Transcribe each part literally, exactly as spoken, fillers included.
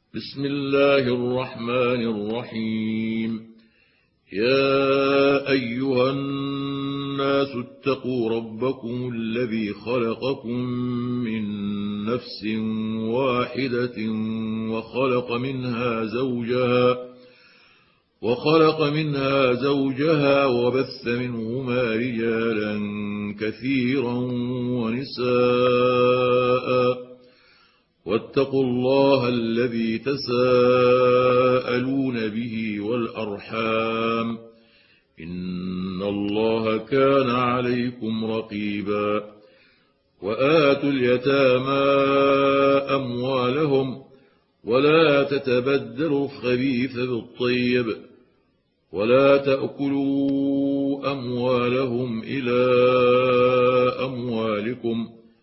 بسم الله الرحمن الرحيم. يا أيها الناس اتقوا ربكم الذي خلقكم من نفس واحدة وخلق منها زوجها وخلق منها زوجها وبث منهما رجالا كثيرا ونساء واتقوا الله الذي تساءلون به والأرحام إن الله كان عليكم رقيبا. وآتوا اليتامى أموالهم ولا تتبدلوا الخبيث بالطيب ولا تأكلوا أموالهم إلى أموالكم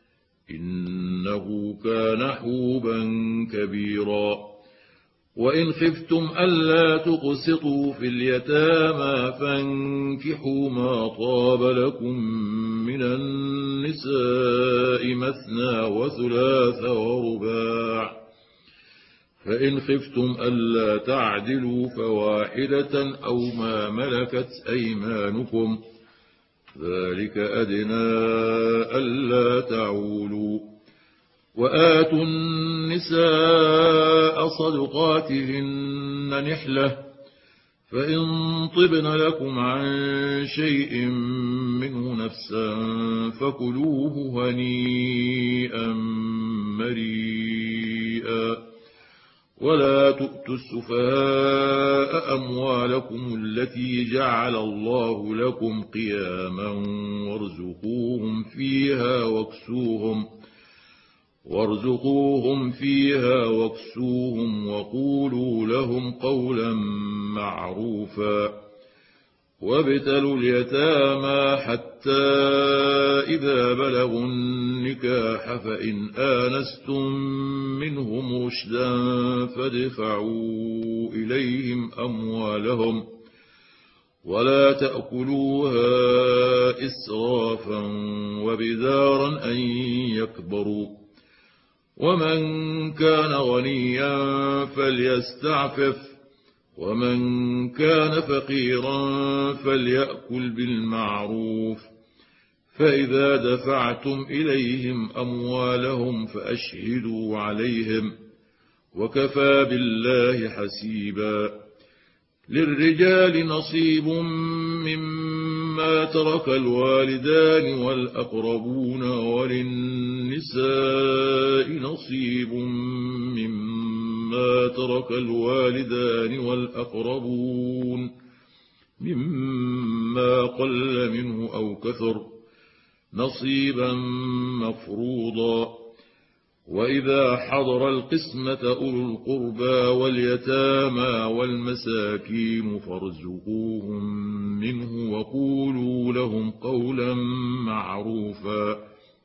إنه كان حوبا كبيرا. وإن خفتم ألا تقسطوا في اليتامى فانكحوا ما طاب لكم من النساء مثنى وثلاث ورباع، فإن خفتم ألا تعدلوا فواحدة أو ما ملكت أيمانكم ذلك أدنى ألا تعولوا. وآتوا النساء صدقاتهن نحلة، فإن طبن لكم عن شيء منه نفسا فكلوه هنيئا مريئا. ولا تؤتوا السفهاء أموالكم التي جعل الله لكم قياما وارزقوهم فيها واكسوهم وارزقوهم فيها واكسوهم وقولوا لهم قولا معروفا. وابتلوا اليتامى حتى إذا بلغوا النكاح فإن آنستم منهم رشدا فادفعوا إليهم أموالهم ولا تأكلوها إسرافا وبدارا أن يكبروا. ومن كان غنيا فليستعفف ومن كان فقيرا فليأكل بالمعروف. فإذا دفعتم إليهم أموالهم فأشهدوا عليهم وكفى بالله حسيبا. للرجال نصيب مما ترك الوالدان والأقربون وللنساء نصيب مما ترك الوالدان والأقربون مما قل منه أو كثر نصيبا مفروضا. وإذا حضر القسمة أولو القربى واليتامى والمساكين فارزقوهم منه وقولوا لهم قولا معروفا.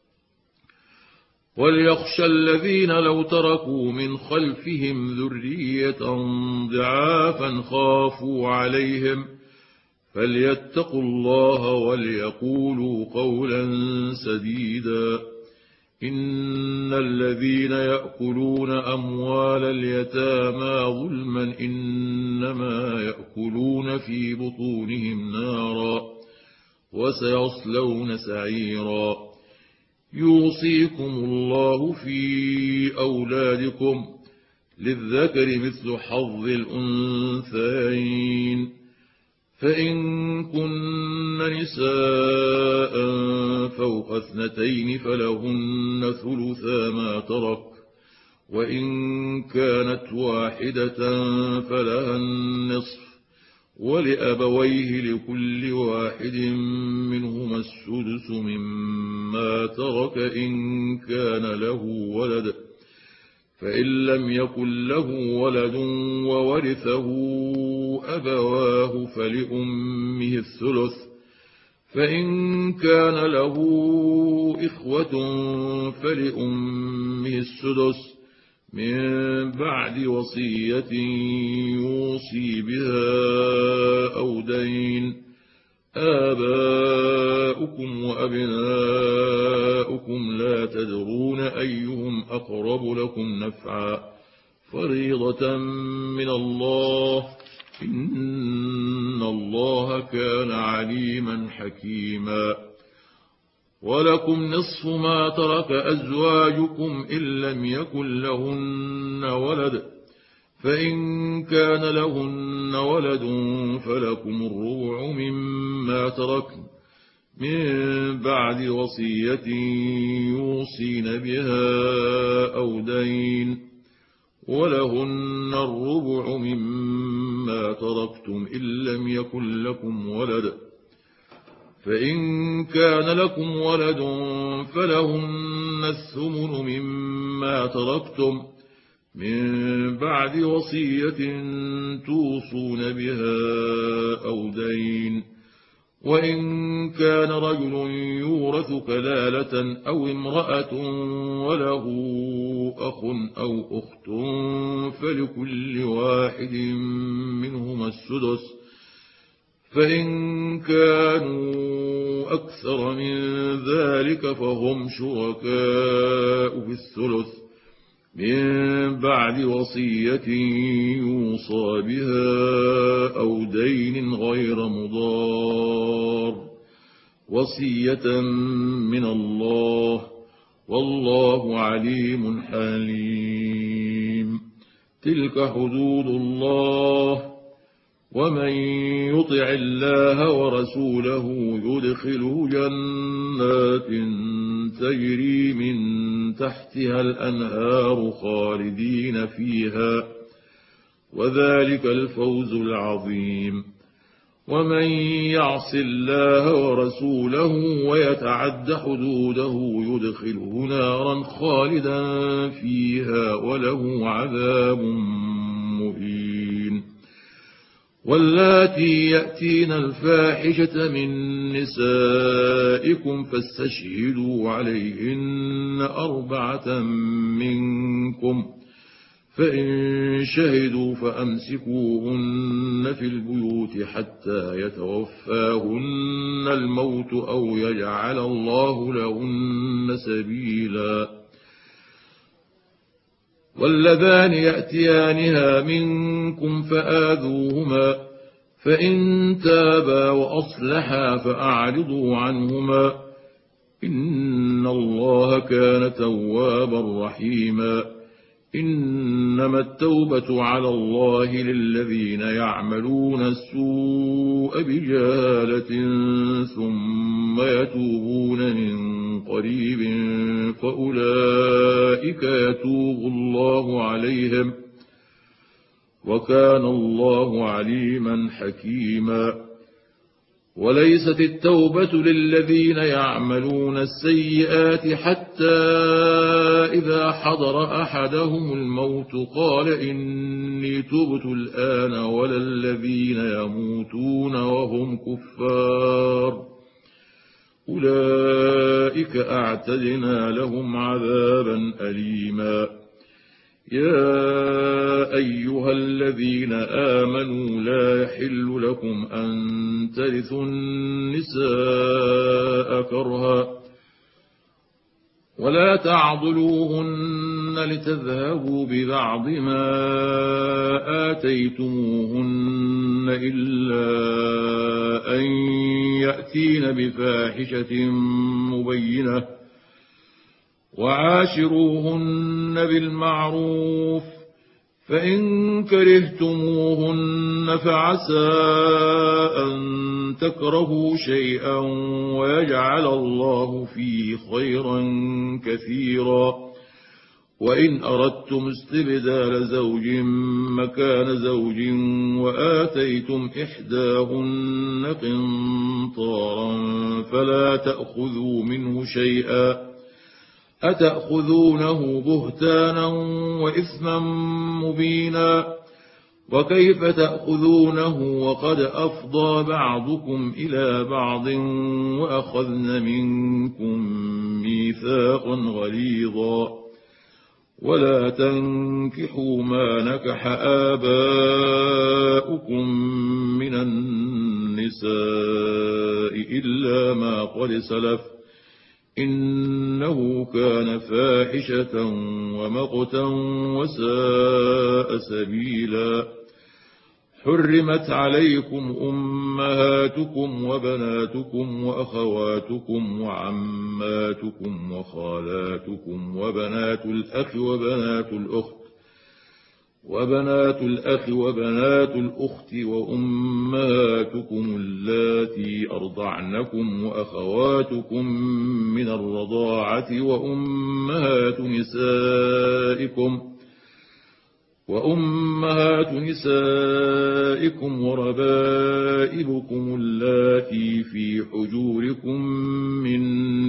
وليخشى الذين لو تركوا من خلفهم ذرية ضعافا خافوا عليهم فليتقوا الله وليقولوا قولا سديدا. إن الذين يأكلون أموال اليتامى ظلما إنما يأكلون في بطونهم نارا وسيصلون سعيرا. يوصيكم الله في أولادكم للذكر مثل حظ الأنثيين، فإن كن نساء فوق اثنتين فلهن ثلثا ما ترك، وإن كانت واحدة فلها النصف، ولأبويه لكل واحد منهما السدس مما ترك إن كان له ولد، فإن لم يكن له ولد وورثه أبواه فلأمه الثلث، فإن كان له إخوة فلأمه السدس من بعد وصية يوصي بها أو دين. آباؤكم وأبناؤكم لا تدرون أيهم أقرب لكم نفعا فريضة من الله إن الله كان عليما حكيما. ولكم نصف ما ترك أزواجكم إن لم يكن لهن ولد، فإن كان لهن ولد فلكم الربع مما تركن من بعد وصية يوصين بها أو دين، ولهن الربع مما تركتم إن لم يكن لكم ولد، فإن كان لكم ولد فلهن الثمن مما تركتم من بعد وصية توصون بها أو دين، وإن كان رجل يورث كلالة أو امرأة وله أخ أو أخت فلكل واحد منهما السدس، فإن كانوا أكثر من ذلك فهم شركاء في الثلث من بعد وصية يوصى بها أو دين غير مضار، وصية من الله والله عليم حليم. تلك حدود الله، ومن يطع الله ورسوله يدخله جنات تجري من تحتها الأنهار خالدين فيها، وذلك الفوز العظيم. ومن يعص الله ورسوله ويتعد حدوده يدخله نارا خالدا فيها وله عذاب مهين. واللاتي يأتين الفاحشة من نسائكم فاستشهدوا عليهن أربعة منكم، فإن شهدوا فأمسكوهن في البيوت حتى يتوفاهن الموت أو يجعل الله لهن سبيلا. واللذان يأتيانها منكم فآذوهما، فإن تابا وأصلحا فأعرضوا عنهما إن الله كان توابا رحيما. إنما التوبة على الله للذين يعملون السوء بجهالة ثم يتوبون من قريب فأولئك يتوب الله عليهم، وكان الله عليما حكيما. وليست التوبة للذين يعملون السيئات حتى إذا حضر أحدهم الموت قال إني تبت الآن، ولا الذين يموتون وهم كفار أولئك أعتدنا لهم عذابا أليما. يا أيها الذين آمنوا لا يحل لكم أن ترثوا النساء كرها ولا تعضلوهن لتذهبوا ببعض ما آتيتموهن إلا أن يأتين بفاحشة مبينة، وعاشروهن بالمعروف، فإن كرهتموهن فعسى أن تكرهوا شيئا ويجعل الله فيه خيرا كثيرا. وإن أردتم استبدال زوج مكان زوج وآتيتم إحداهن قنطارا فلا تأخذوا منه شيئا، أتأخذونه بهتانا وإثما مبينا، وكيف تأخذونه وقد أفضى بعضكم إلى بعض وأخذن منكم ميثاقا غليظا. ولا تنكحوا ما نكح آباؤكم من النساء إلا ما قد سلف إنه كان فاحشة ومقتا وساء سبيلا. حرمت عليكم أمهاتكم وبناتكم وأخواتكم وعماتكم وخالاتكم وبنات الأخ وبنات الأخت وبنات الأخ وبنات الأخت وأمهاتكم اللاتي أرضعنكم وأخواتكم من الرضاعة وأمهات نسائكم وأمهات نسائكم وربائبكم اللاتي في حجوركم من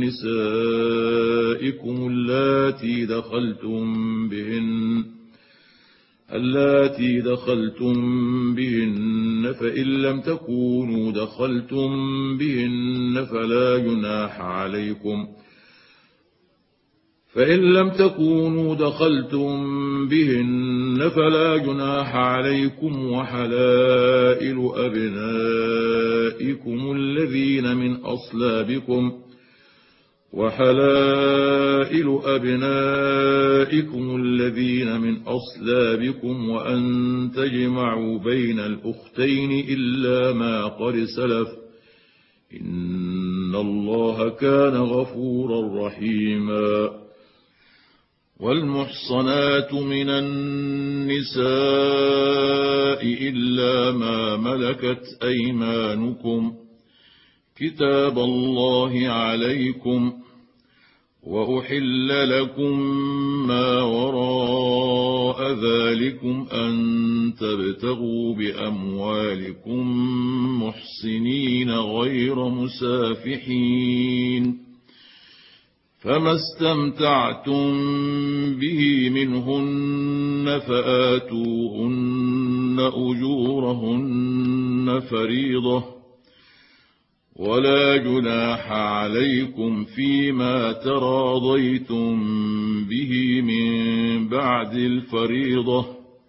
نسائكم اللاتي دخلتم بهن اللاتي دخلتم بهن فإن لم تكونوا دخلتم بهن فلا جناح عليكم فإن لم تكونوا دخلتم بهن فلا جناح عليكم وحلائل أبنائكم الذين من أصلابكم وحلائل أبنائكم الذين من أصلابكم وأن تجمعوا بين الأختين إلا ما قد سلف إن الله كان غفورا رحيما. والمحصنات من النساء إلا ما ملكت أيمانكم كتاب الله عليكم وأحل لكم ما وراء ذلكم أن تبتغوا بأموالكم محصنين غير مسافحين فما استمتعتم به منهن فآتوهن أجورهن فريضة ولا جناح عليكم فيما تراضيتم به من بعد الفريضة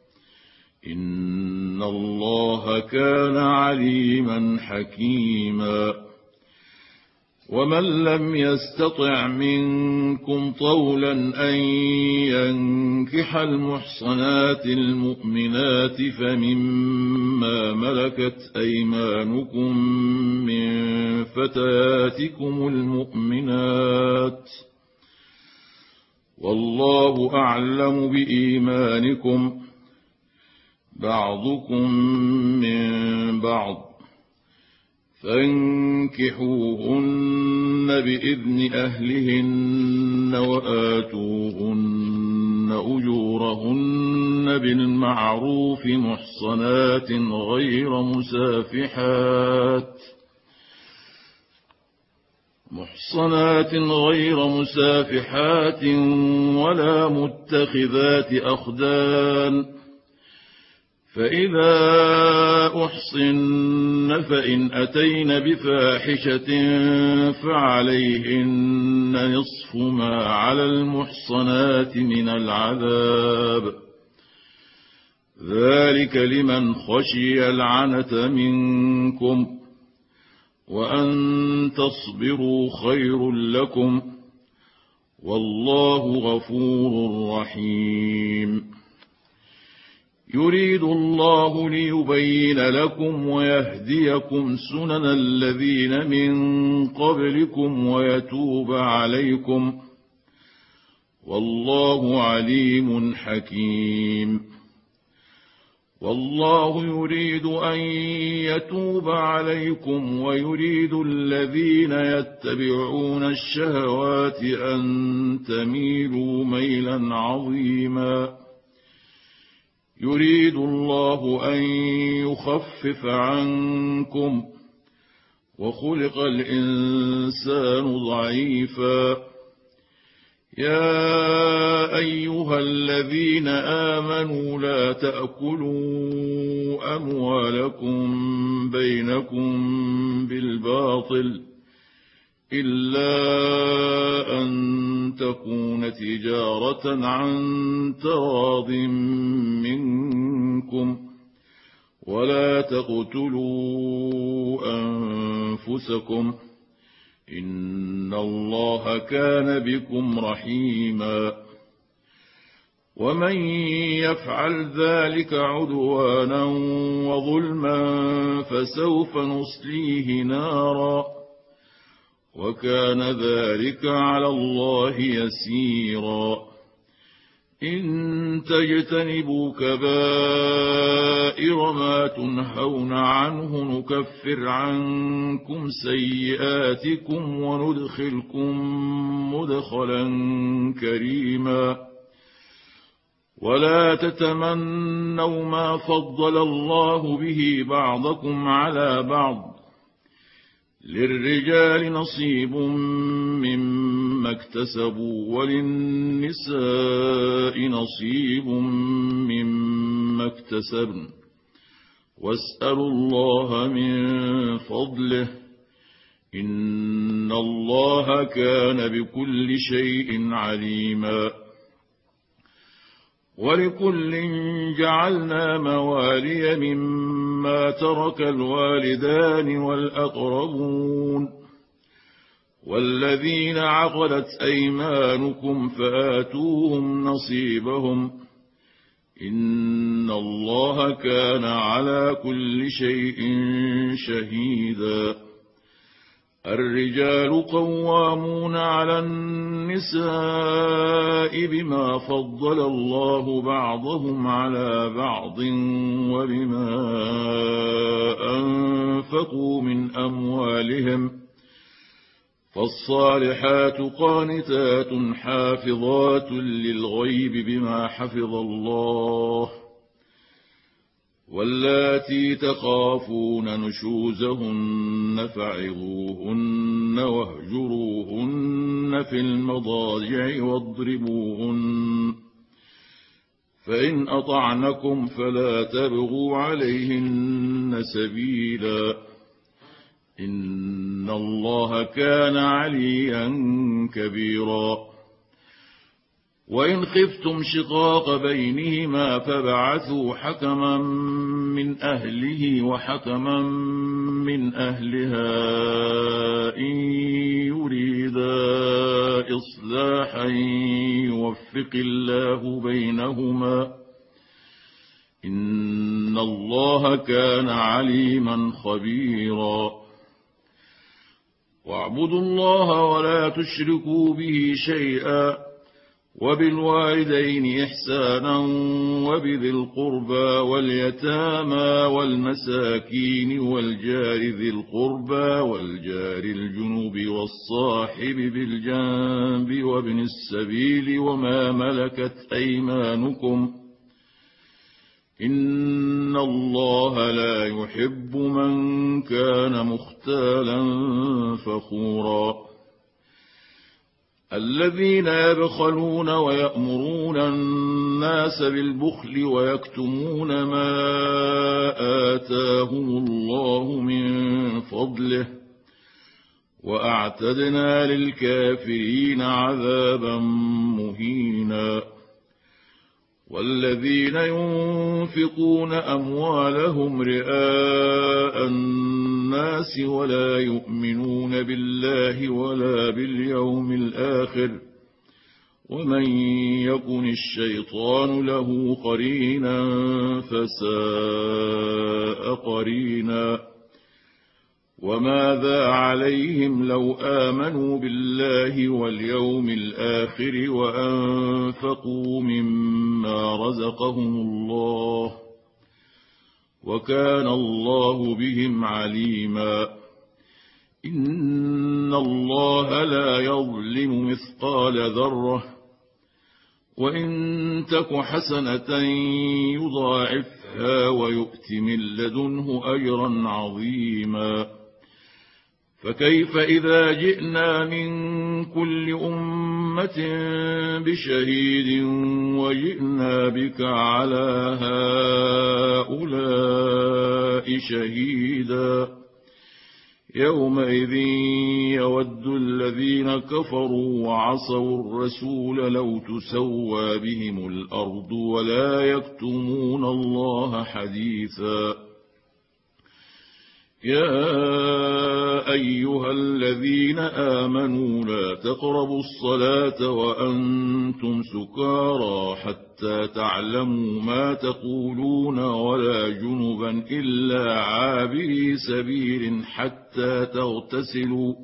إن الله كان عليما حكيما. ومن لم يستطع منكم طولا أن ينكح المحصنات المؤمنات فمما ملكت أيمانكم من فتياتكم المؤمنات والله أعلم بإيمانكم بعضكم من بعض فانكحوهن بإذن أهلهن وآتوهن أجورهن بالمعروف محصنات غير مسافحات محصنات غير مسافحات ولا متخذات أخدان فإذا أحصن فإن أتين بفاحشة فعليهن نصف ما على المحصنات من العذاب ذلك لمن خشي العنة منكم وأن تصبروا خير لكم والله غفور رحيم. يريد الله ليبين لكم ويهديكم سنن الذين من قبلكم ويتوب عليكم والله عليم حكيم. والله يريد أن يتوب عليكم ويريد الذين يتبعون الشهوات أن تميلوا ميلا عظيما. يريد الله أن يخفف عنكم وخلق الإنسان ضعيفا. يا أيها الذين آمنوا لا تأكلوا أموالكم بينكم بالباطل إلا أن تكون تجارة عن تراض منكم ولا تقتلوا أنفسكم إن الله كان بكم رحيما ومن يفعل ذلك عدوانا وظلما فسوف نصليه نارا وكان ذلك على الله يسيرا إن تجتنبوا كبائر ما تنهون عنه نكفر عنكم سيئاتكم وندخلكم مدخلا كريما ولا تتمنوا ما فضل الله به بعضكم على بعض للرجال نصيب مما اكتسبوا وللنساء نصيب مما اكتسبن واسألوا الله من فضله إن الله كان بكل شيء عليما ولكل جعلنا موالي مما ترك الوالدان والأقربون والذين عقدت أيمانكم فآتوهم نصيبهم إن الله كان على كل شيء شهيدا الرجال قوامون على النساء بما فضل الله بعضهم على بعض وبما أنفقوا من أموالهم فالصالحات قانتات حافظات للغيب بما حفظ الله واللاتي تخافون نشوزهن فعظوهن واهجروهن في المضاجع واضربوهن فإن أطعنكم فلا تبغوا عليهن سبيلا إن الله كان عليا كبيرا وإن خفتم شقاق بينهما فبعثوا حكما من أهله وحكما من أهلها إن يريدا إصلاحا يوفق الله بينهما إن الله كان عليما خبيرا واعبدوا الله ولا تشركوا به شيئا وبالوالدين إحسانا وبذي القربى واليتامى والمساكين والجار ذي القربى والجار الجنوب والصاحب بالجنب وابن السبيل وما ملكت أيمانكم إن الله لا يحب من كان مختالا فخورا الذين يبخلون ويأمرون الناس بالبخل ويكتمون ما آتاهم الله من فضله وأعتدنا للكافرين عذابا مهينا والذين ينفقون أموالهم رئاء الناس ولا يؤمنون بالله ولا باليوم الآخر ومن يكن الشيطان له قرينا فساء قرينا وماذا عليهم لو آمنوا بالله واليوم الآخر وأنفقوا مما رزقهم الله وكان الله بهم عليما إن الله لا يظلم مثقال ذرة وإن تك حسنة يضاعفها ويؤت من لدنه أجرا عظيما فكيف إذا جئنا من كل أمة بشهيد وجئنا بك على هؤلاء شهيدا يومئذ يود الذين كفروا وعصوا الرسول لو تسوى بهم الأرض ولا يكتمون الله حديثا يا أيها الذين آمنوا لا تقربوا الصلاة وأنتم سكارى حتى تعلموا ما تقولون ولا جنبا إلا عابري سبيل حتى تغتسلوا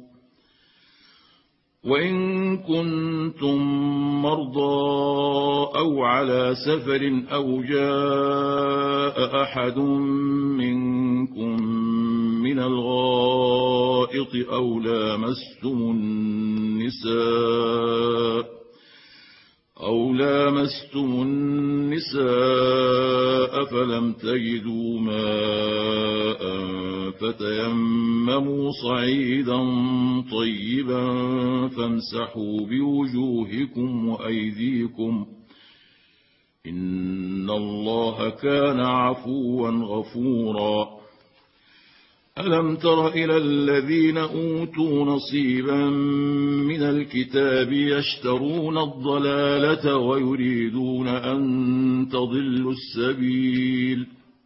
وإن كنتم مرضى أو على سفر أو جاء أحد منكم من الغائط أو لامستم النساء أو لامستم النساء فلم تجدوا ماء فتيمموا صعيدا طيبا فامسحوا بوجوهكم وأيديكم إن الله كان عفوا غفورا ألم تر إلى الذين أوتوا نصيبا من الكتاب يشترون الضلالة ويريدون أن تضلوا السبيل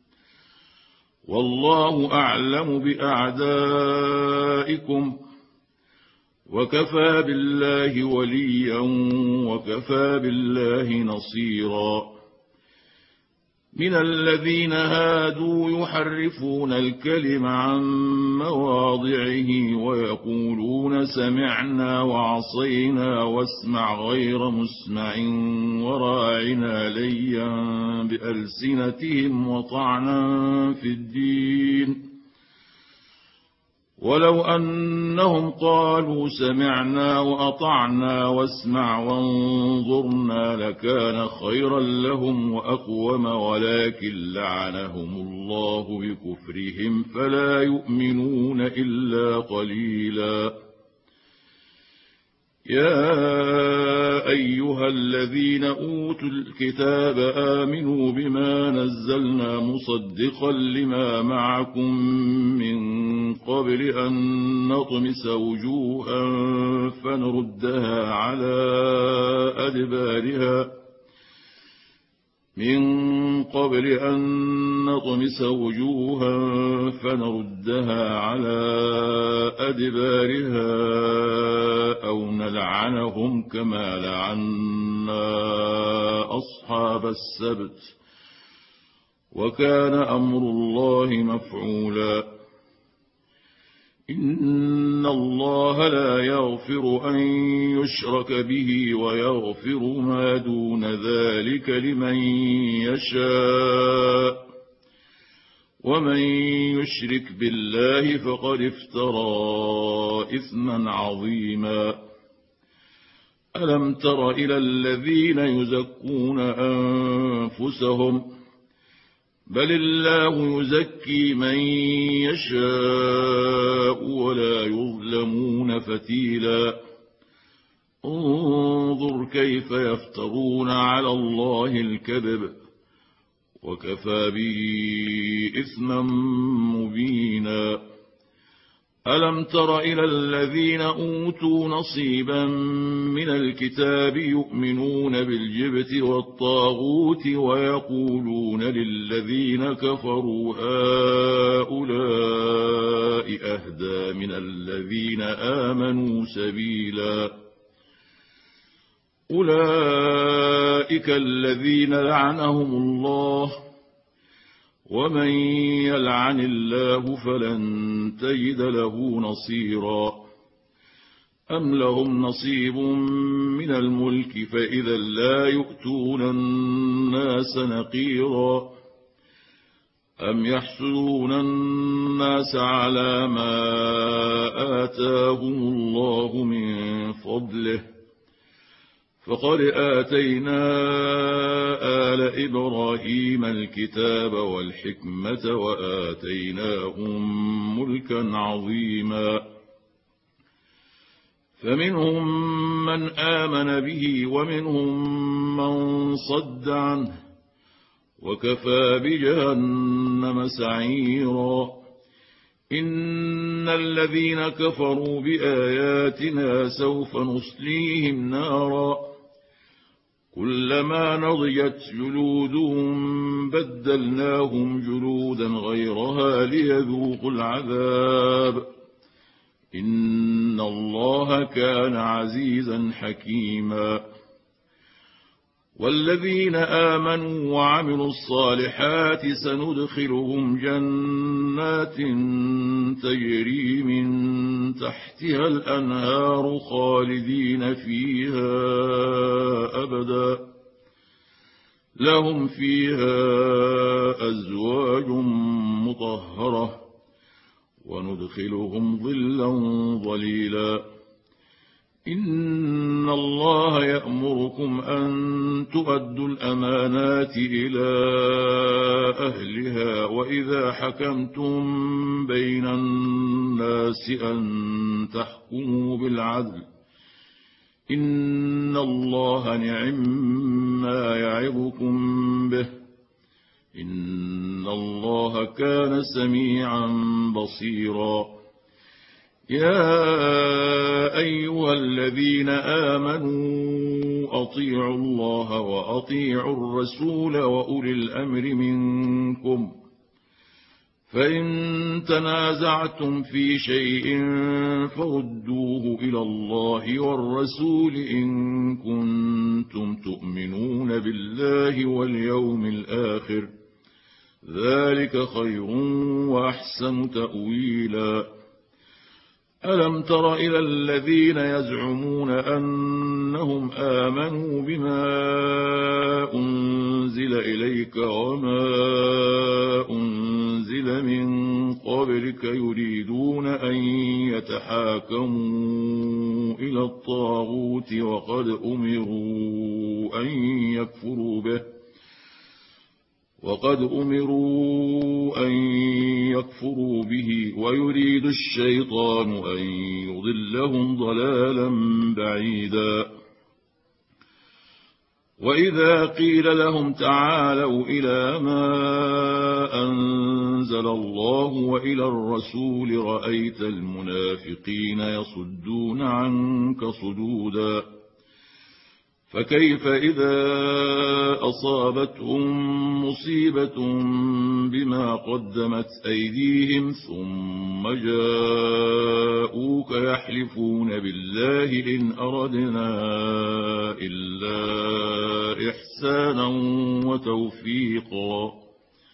والله أعلم بأعدائكم وكفى بالله وليا وكفى بالله نصيرا من الذين هادوا يحرفون الكلم عن مواضعه ويقولون سمعنا وعصينا واسمع غير مسمع وراعنا ليا بألسنتهم وطعنا في الدين ولو أنهم قالوا سمعنا وأطعنا واسمع وانظرنا لكان خيرا لهم وأقوم ولكن لعنهم الله بكفرهم فلا يؤمنون إلا قليلا يا أيها الذين أوتوا الكتاب آمنوا بما نزلنا مصدقا لما معكم من قبل أن نطمس وجوها فنردها على أدبارها من قبل أن نطمس وجوها فنردها على أدبارها أو نلعنهم كما لعنا أصحاب السبت وكان أمر الله مفعولا إن الله لا يغفر أن يشرك به ويغفر ما دون ذلك لمن يشاء ومن يشرك بالله فقد افترى إثما عظيما ألم تر إلى الذين يزكون أنفسهم بل الله يزكي من يشاء ولا يظلمون فتيلا انظر كيف يفترون على الله الكذب وكفى به إثما مبينا ألم تر إلى الذين أوتوا نصيبا من الكتاب يؤمنون بالجبت والطاغوت ويقولون للذين كفروا هؤلاء أهدى من الذين آمنوا سبيلا أولئك الذين لعنهم الله ومن يلعن الله فلن تجد له نصيرا أم لهم نصيب من الملك فإذا لا يؤتون الناس نقيرا أم يحسدون الناس على ما آتاهم الله من فضله فقد آتينا آل إبراهيم الكتاب والحكمة وآتيناهم ملكا عظيما فمنهم من آمن به ومنهم من صد عنه وكفى بجهنم سعيرا إن الذين كفروا بآياتنا سوف نصليهم نارا كلما نضجت جلودهم بدلناهم جلودا غيرها ليذوقوا العذاب إن الله كان عزيزا حكيما. والذين آمنوا وعملوا الصالحات سندخلهم جنات تجري من تحتها الأنهار خالدين فيها أبدا، لهم فيها أزواج مطهرة، وندخلهم ظلا ظليلا. إن الله يأمركم أن تؤدوا الأمانات إلى أهلها، وإذا حكمتم بين الناس أن تحكموا بالعدل، إن الله نعم ما يعظكم به، إن الله كان سميعا بصيرا. يا أيها الذين آمنوا أطيعوا الله وأطيعوا الرسول وأولي الأمر منكم، فإن تنازعتم في شيء فردوه إلى الله والرسول إن كنتم تؤمنون بالله واليوم الآخر، ذلك خير وأحسن تأويلا. ألم تر إلى الذين يزعمون أنهم آمنوا بما أنزل إليك وما أنزل من قبلك يريدون أن يتحاكموا إلى الطاغوت وقد أمروا أن يكفروا به وقد أمروا أن يكفروا به ويريد الشيطان أن يضلهم ضلالا بعيدا. وإذا قيل لهم تعالوا إلى ما أنزل الله وإلى الرسول رأيت المنافقين يصدون عنك صدودا. فكيف إذا أصابتهم مصيبة بما قدمت أيديهم ثم جاءوك يحلفون بالله إن أردنا إلا إحسانا وتوفيقا.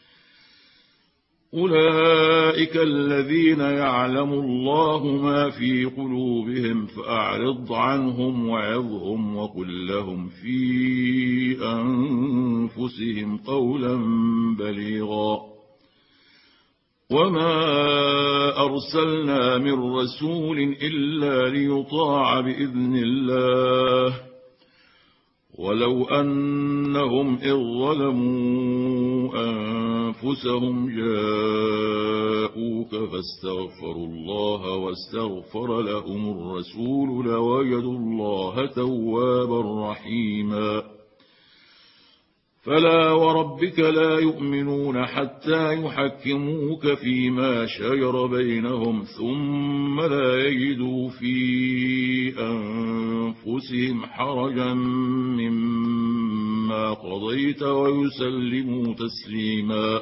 أولئك الذين يعلم الله ما في قلوبهم فأعرض عنهم وعظهم وقل لهم في أنفسهم قولا بليغا. وما أرسلنا من رسول إلا ليطاع بإذن الله، ولو أنهم إذ ظلموا أنفسهم جاءوك فاستغفروا الله واستغفر لهم الرسول لوجدوا الله توابا رحيما. فلا وربك لا يؤمنون حتى يحكموك فيما شجر بينهم ثم لا يجدوا في أنفسهم حرجا مما قضيت ويسلموا تسليما.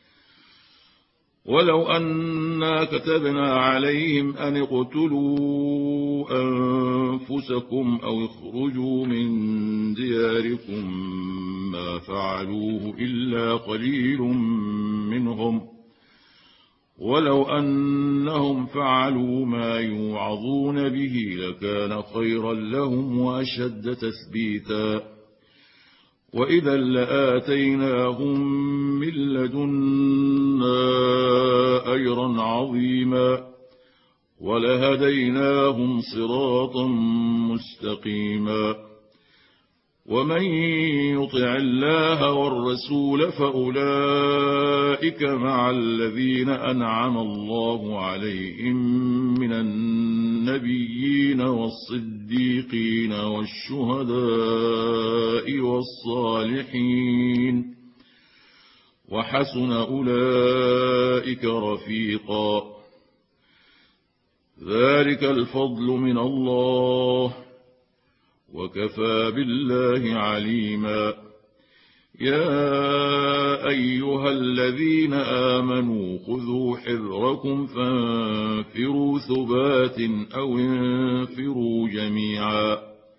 ولو أنا كتبنا عليهم أن اقتلوا أنفسكم أو اخرجوا من دياركم ما فعلوه إلا قليل منهم، ولو أنهم فعلوا ما يوعظون به لكان خيرا لهم وأشد تثبيتا. وإذا لآتيناهم من لدنا أجرا عظيما ولهديناهم صراطا مستقيما. ومن يطع الله والرسول فأولئك مع الذين أنعم الله عليهم من النبيين والصديقين والشهداء والصالحين، وحسن أولئك رفيقا. ذلك الفضل من الله وكفى بالله عليما. يا أيها أيها الذين آمنوا خذوا حذركم فانفروا ثبات أو انفروا جميعا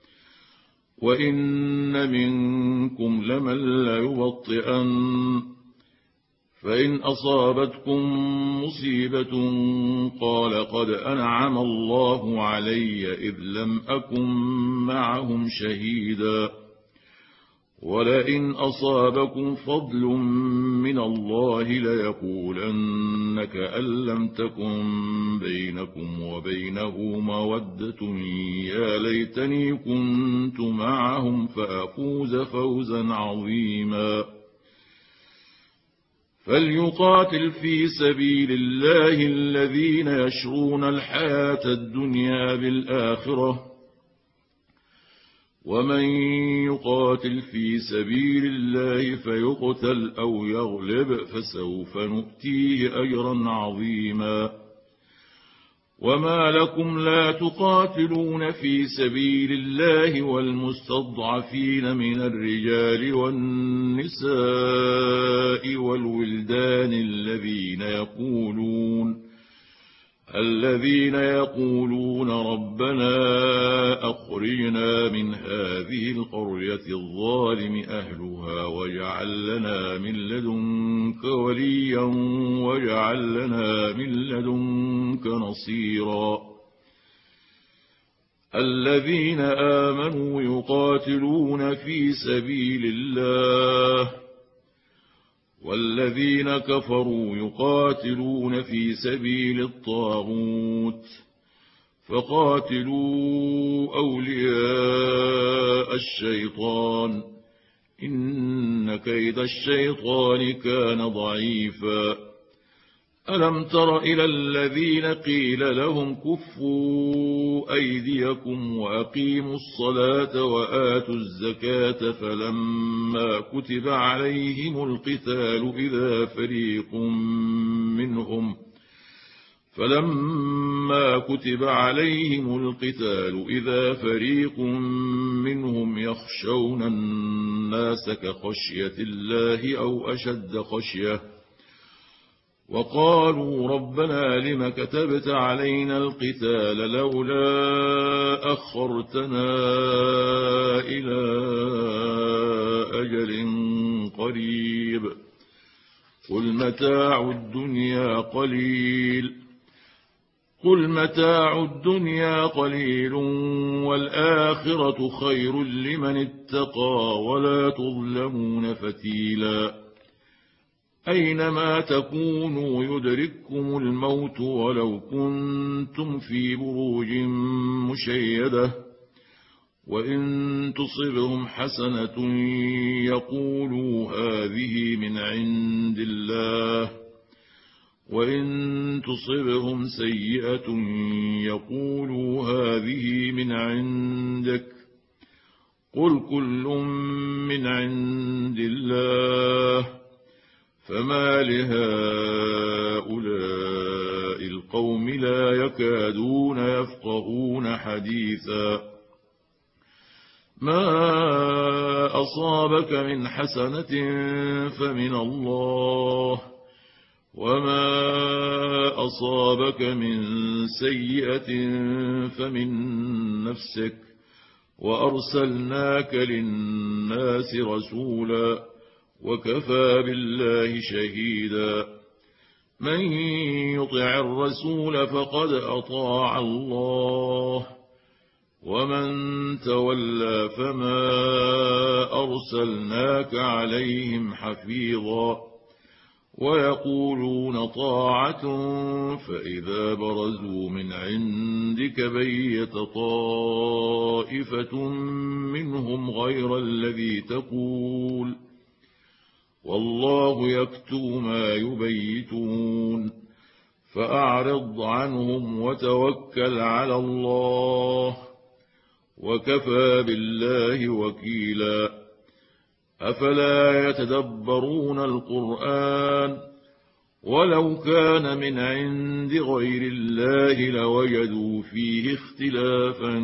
وإن منكم لمن ليبطئن فإن أصابتكم مصيبة قال قد أنعم الله علي إذ لم أكن معهم شهيدا ولئن أصابكم فضل من الله ليقولن كأن لم تكن بينكم وبينه مودة يا ليتني كنت معهم فأفوز فوزا عظيما فليقاتل في سبيل الله الذين يشرون الحياة الدنيا بالآخرة ومن يقاتل في سبيل الله فيقتل أو يغلب فسوف نؤتيه أجرا عظيما وما لكم لا تقاتلون في سبيل الله والمستضعفين من الرجال والنساء والولدان الذين يقولون الذين يقولون ربنا أخرجنا من هذه القرية الظالم أهلها واجعل لنا من لدنك وليا واجعل لنا من لدنك نصيرا الذين آمنوا يقاتلون في سبيل الله والذين كفروا يقاتلون في سبيل الطاغوت فقاتلوا أولياء الشيطان إن كيد الشيطان كان ضعيفا ألم تر إلى الذين قيل لهم كفوا أيديكم وأقيموا الصلاة وآتوا الزكاة فلما كتب عليهم القتال إذا فريق منهم فلما كتب عليهم القتال إذا فريق منهم يخشون الناس كخشية الله أو أشد خشية وقالوا ربنا لم كتبت علينا القتال لولا أخرتنا إلى أجل قريب قل متاع الدنيا قليل قل متاع الدنيا قليل والآخرة خير لمن اتقى ولا تظلمون فتيلا أينما تكونوا يدرككم الموت ولو كنتم في بروج مشيدة وإن تصبهم حسنة يقولوا هذه من عند الله وإن تصبهم سيئة يقولوا هذه من عندك قل كل من عند الله فما لهؤلاء القوم لا يكادون يفقهون حديثا ما أصابك من حسنة فمن الله وما أصابك من سيئة فمن نفسك وأرسلناك للناس رسولا وكفى بالله شهيدا من يطع الرسول فقد أطاع الله ومن تولى فما أرسلناك عليهم حفيظا ويقولون طاعة فإذا برزوا من عندك بيت طائفة منهم غير الذي تقول والله يكتب ما يبيتون فأعرض عنهم وتوكل على الله وكفى بالله وكيلا أفلا يتدبرون القرآن ولو كان من عند غير الله لوجدوا فيه اختلافا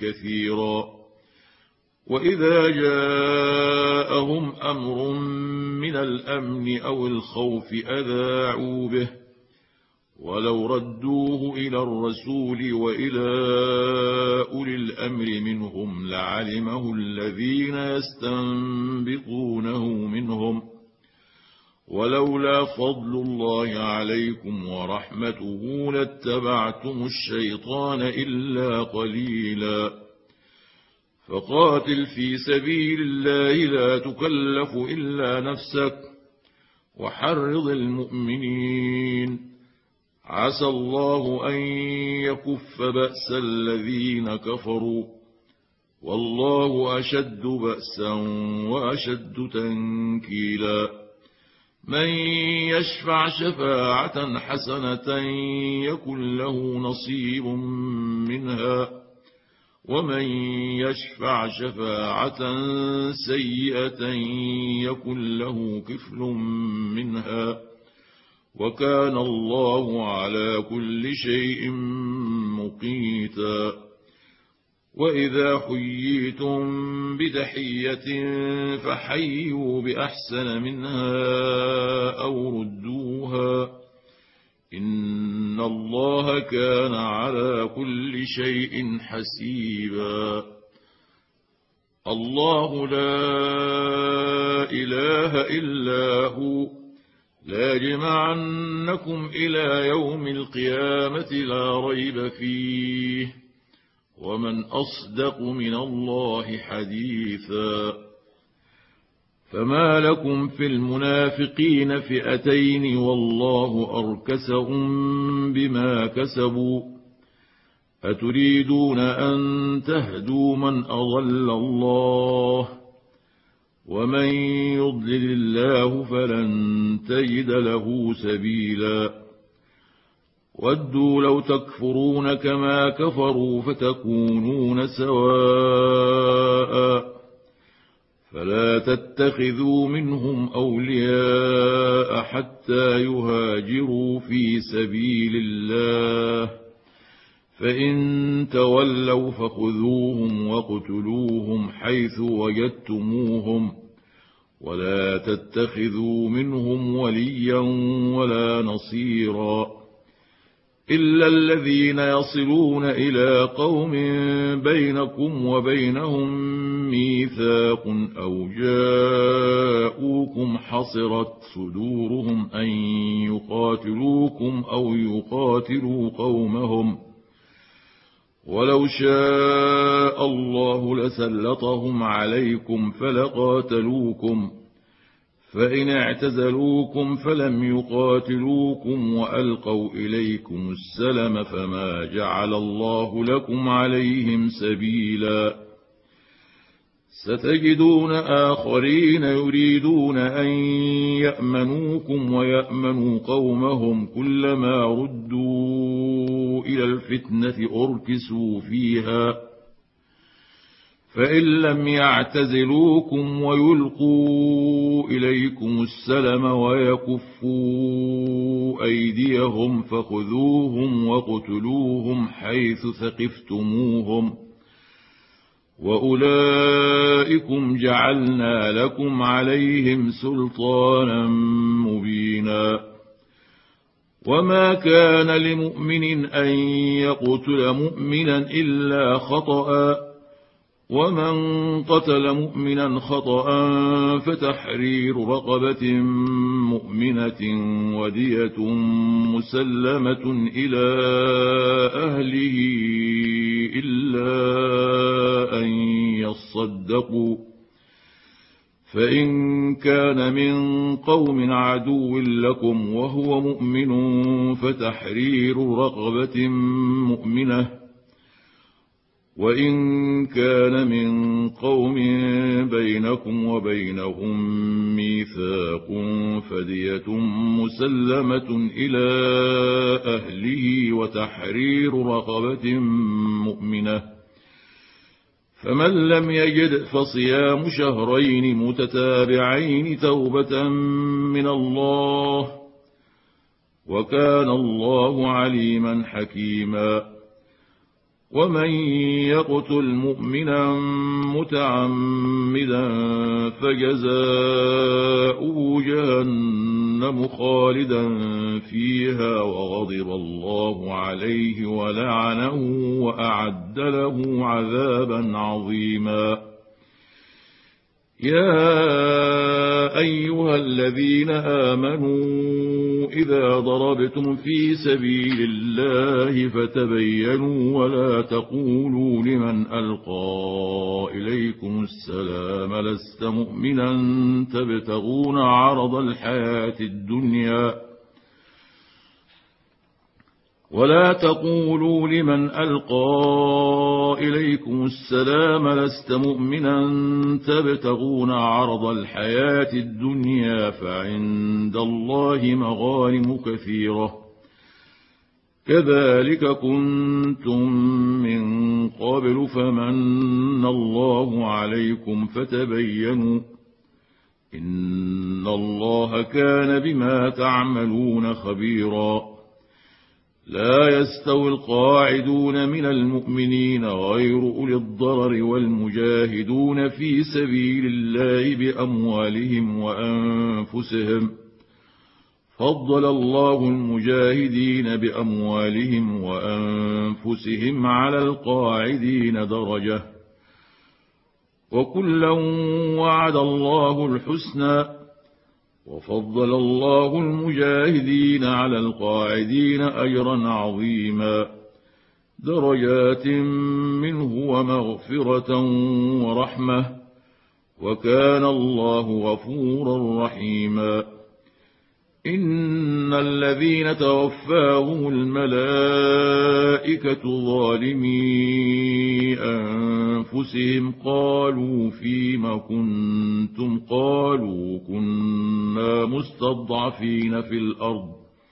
كثيرا وإذا جاءهم أمر من الأمن أو الخوف أذاعوا به، ولو ردوه إلى الرسول وإلى أولي الأمر منهم لعلمه الذين يستنبطونه منهم، ولولا فضل الله عليكم ورحمته لاتبعتم الشيطان إلا قليلا. فقاتل في سبيل الله لا تكلف إلا نفسك، وحرض المؤمنين، عسى الله أن يكف بأس الذين كفروا، والله أشد بأسا وأشد تنكيلا. من يشفع شفاعة حسنة يكن له نصيب منها، ومن يشفع شفاعة سيئة يكن له كفل منها، وكان الله على كل شيء مقيتا. وإذا حييتم بتحية فحيوا بأحسن منها أو ردوها، إن الله كان على كل شيء حسيبا. الله لا إله إلا هو، ليجمعنكم إلى يوم القيامة لا ريب فيه، ومن أصدق من الله حديثا. فما لكم في المنافقين فئتين والله أركسهم بما كسبوا، أتريدون أن تهدوا من أضل الله، ومن يضلل الله فلن تجد له سبيلا. ودوا لو تكفرون كما كفروا فتكونون سواء، فلا تتخذوا منهم أولياء حتى يهاجروا في سبيل الله، فإن تولوا فخذوهم واقتلوهم حيث وجدتموهم، ولا تتخذوا منهم وليا ولا نصيرا، إلا الذين يصلون إلى قوم بينكم وبينهم ميثاق أو جاءوكم حصرت صدورهم أن يقاتلوكم أو يقاتلوا قومهم، ولو شاء الله لسلطهم عليكم فلقاتلوكم، فإن اعتزلوكم فلم يقاتلوكم وألقوا إليكم السلم فما جعل الله لكم عليهم سبيلا. ستجدون آخرين يريدون أن يأمنوكم ويأمنوا قومهم، كلما ردوا إلى الفتنة أركسوا فيها، فإن لم يعتزلوكم ويلقوا إليكم السلم ويكفوا أيديهم فخذوهم واقتلوهم حيث ثقفتموهم، وأولئكم جعلنا لكم عليهم سلطانا مبينا. وما كان لمؤمن أن يقتل مؤمنا إلا خطأ، ومن قتل مؤمنا خطأ فتحرير رقبة مؤمنة ودية مسلمة إلى أهله إلا أن يصدقوا، فإن كان من قوم عدو لكم وهو مؤمن فتحرير رقبة مؤمنة، وإن كان من قوم بينكم وبينهم ميثاق فدية مسلمة إلى أهله وتحرير رقبة مؤمنة، فمن لم يجد فصيام شهرين متتابعين توبة من الله، وكان الله عليما حكيما. ومن يقتل مؤمنا متعمدا فجزاؤه جهنم خالدا فيها وغضب الله عليه ولعنه وأعد له عذابا عظيما. يا أيها الذين آمنوا إذا ضربتم في سبيل الله فتبينوا ولا تقولوا لمن ألقى إليكم السلام لست مؤمنا تبتغون عرض الحياة الدنيا ولا تقولوا لمن ألقى إليكم السلام لست مؤمنا تبتغون عرض الحياة الدنيا فعند الله مغانم كثيرة كذلك كنتم من قبل فمن الله عليكم فتبينوا إن الله كان بما تعملون خبيرا. لا يستوي القاعدون من المؤمنين غير أولي الضرر والمجاهدون في سبيل الله بأموالهم وأنفسهم فضل الله المجاهدين بأموالهم وأنفسهم على القاعدين درجة وكلا وعد الله الحسنى وفضل الله المجاهدين على القاعدين أجرا عظيما درجات منه ومغفرة ورحمة وكان الله غفورا رحيما. إن الذين توفاهم الملائكة ظالمي أنفسهم قالوا فيم كنتم قالوا كنا مستضعفين في الأرض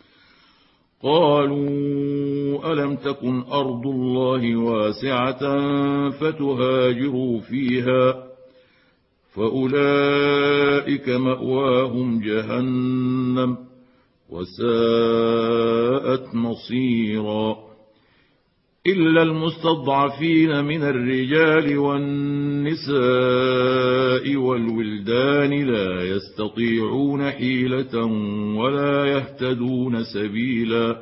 قالوا ألم تكن أرض الله واسعة فتهاجروا فيها فأولئك مأواهم جهنم وساءت مصيرا. إلا المستضعفين من الرجال والنساء والولدان لا يستطيعون حيلة ولا يهتدون سبيلا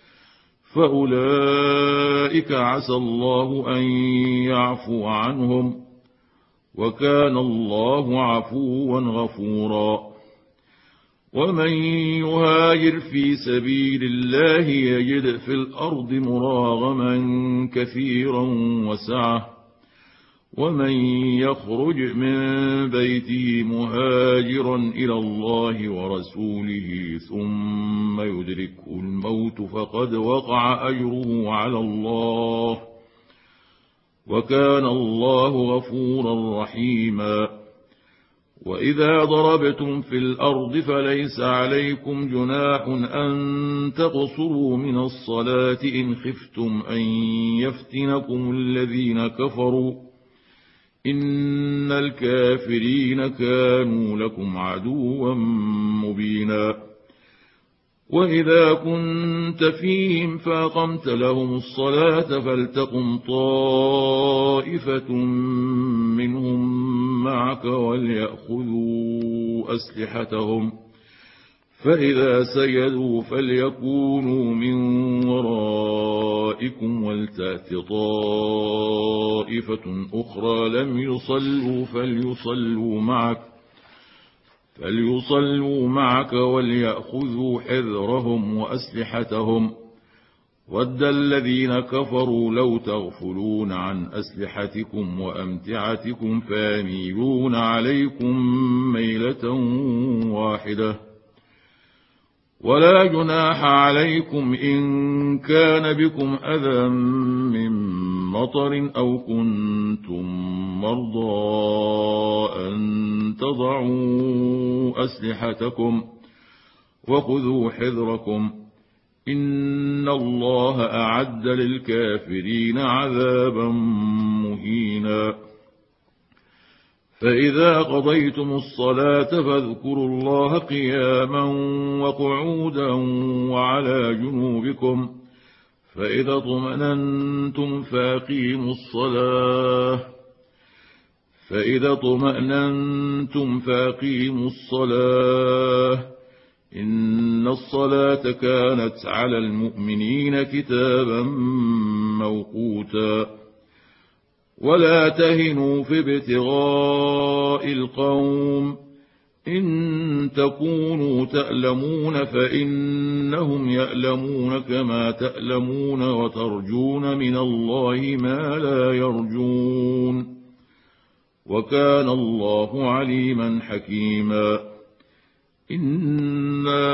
فأولئك عسى الله أن يعفو عنهم وكان الله عفوا غفورا. ومن يهاجر في سبيل الله يجد في الأرض مراغما كثيرا وسعة ومن يخرج من بيته مهاجرا إلى الله ورسوله ثم يدركه الموت فقد وقع أجره على الله وكان الله غفورا رحيما. وإذا ضربتم في الأرض فليس عليكم جناح أن تقصروا من الصلاة إن خفتم أن يفتنكم الذين كفروا إن الكافرين كانوا لكم عدوا مبينا. وإذا كنت فيهم فأقمت لهم الصلاة فلتقم طائفة منهم معك وليأخذوا أسلحتهم فإذا سجدوا فليكونوا من ورائكم ولتأت طائفة أخرى لم يصلوا فليصلوا معك فليصلوا معك وليأخذوا حذرهم وأسلحتهم ود الذين كفروا لو تغفلون عن أسلحتكم وأمتعتكم فيميلون عليكم ميلة واحدة. ولا جناح عليكم إن كان بكم أذى من مطر أو كنتم مرضى أن تضعوا أسلحتكم وخذوا حذركم إن الله أعد للكافرين عذابا مهينا. فإذا قضيتم الصلاة فاذكروا الله قياما وقعودا وعلى جنوبكم فإذا اطمأننتم فأقيموا الصلاة فإذا اطمأننتم فأقيموا الصلاة إن الصلاة كانت على المؤمنين كتابا موقوتا ولا تهنوا في ابتغاء القوم إن تكونوا تألمون فإنهم يألمون كما تألمون وترجون من الله ما لا يرجون وكان الله عليما حكيما إنا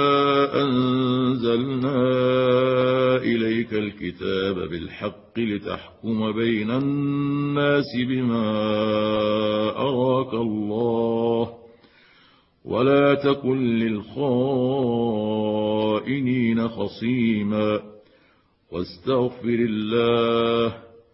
أنزلنا إليك الكتاب بالحق لتحكم بين الناس بما أراك الله ولا تكن للخائنين خصيما واستغفر الله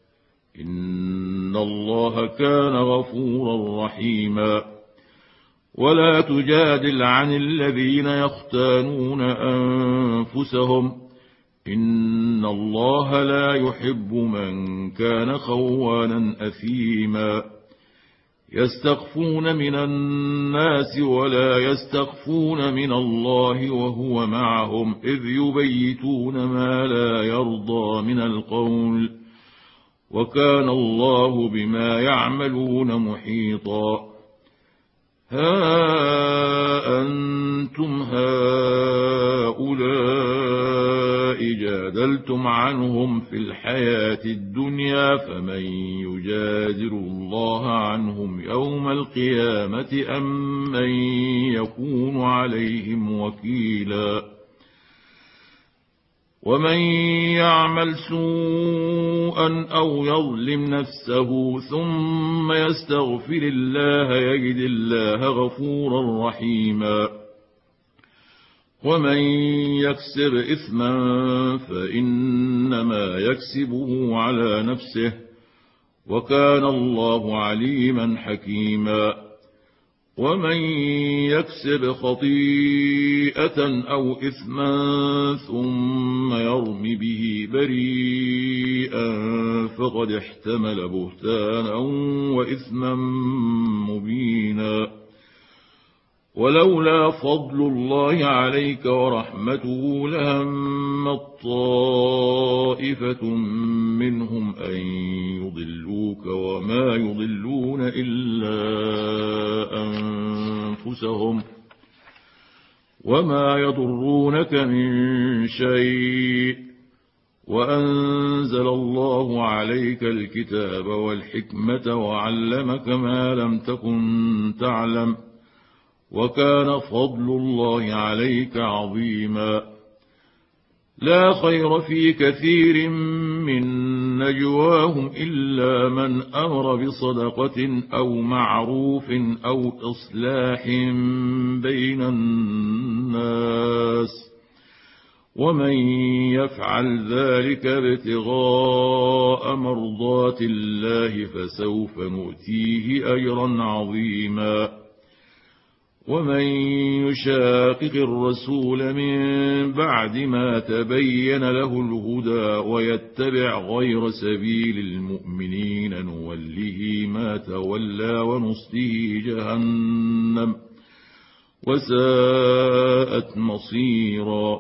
إن الله كان غفورا رحيما ولا تجادل عن الذين يختانون أنفسهم إن الله لا يحب من كان خوانا أثيما يستخفون من الناس ولا يستخفون من الله وهو معهم إذ يبيتون ما لا يرضى من القول وكان الله بما يعملون محيطا ها أنتم هؤلاء جادلتم عنهم في الحياة الدنيا فمن يجادل الله عنهم يوم القيامة أم من يكون عليهم وكيلا ومن يعمل سوءا أو يظلم نفسه ثم يستغفر الله يجد الله غفورا رحيما ومن يكسب إثما فإنما يكسبه على نفسه وكان الله عليما حكيما ومن يكسب خطيئة أو إثما ثم يرم به بريئا فقد احتمل بهتانا وإثما مبينا ولولا فضل الله عليك ورحمته لهم طائفة منهم أن يضلوك وما يضلون إلا أنفسهم وما يضرونك من شيء وأنزل الله عليك الكتاب والحكمة وعلمك ما لم تكن تعلم وكان فضل الله عليك عظيما لا خير في كثير من نجواهم إلا من أمر بصدقة أو معروف أو إصلاح بين الناس ومن يفعل ذلك ابتغاء مرضات الله فسوف نؤتيه أجرا عظيما ومن يشاقق الرسول من بعد ما تبين له الهدى ويتبع غير سبيل المؤمنين نوله ما تولى ونصله جهنم وساءت مصيرا